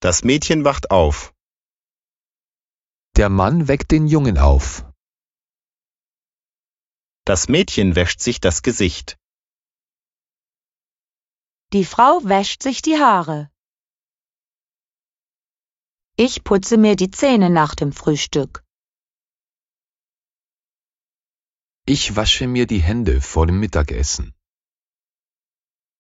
Das Mädchen wacht auf. Der Mann weckt den Jungen auf. Das Mädchen wäscht sich das Gesicht. Die Frau wäscht sich die Haare. Ich putze mir die Zähne nach dem Frühstück. Ich wasche mir die Hände vor dem Mittagessen.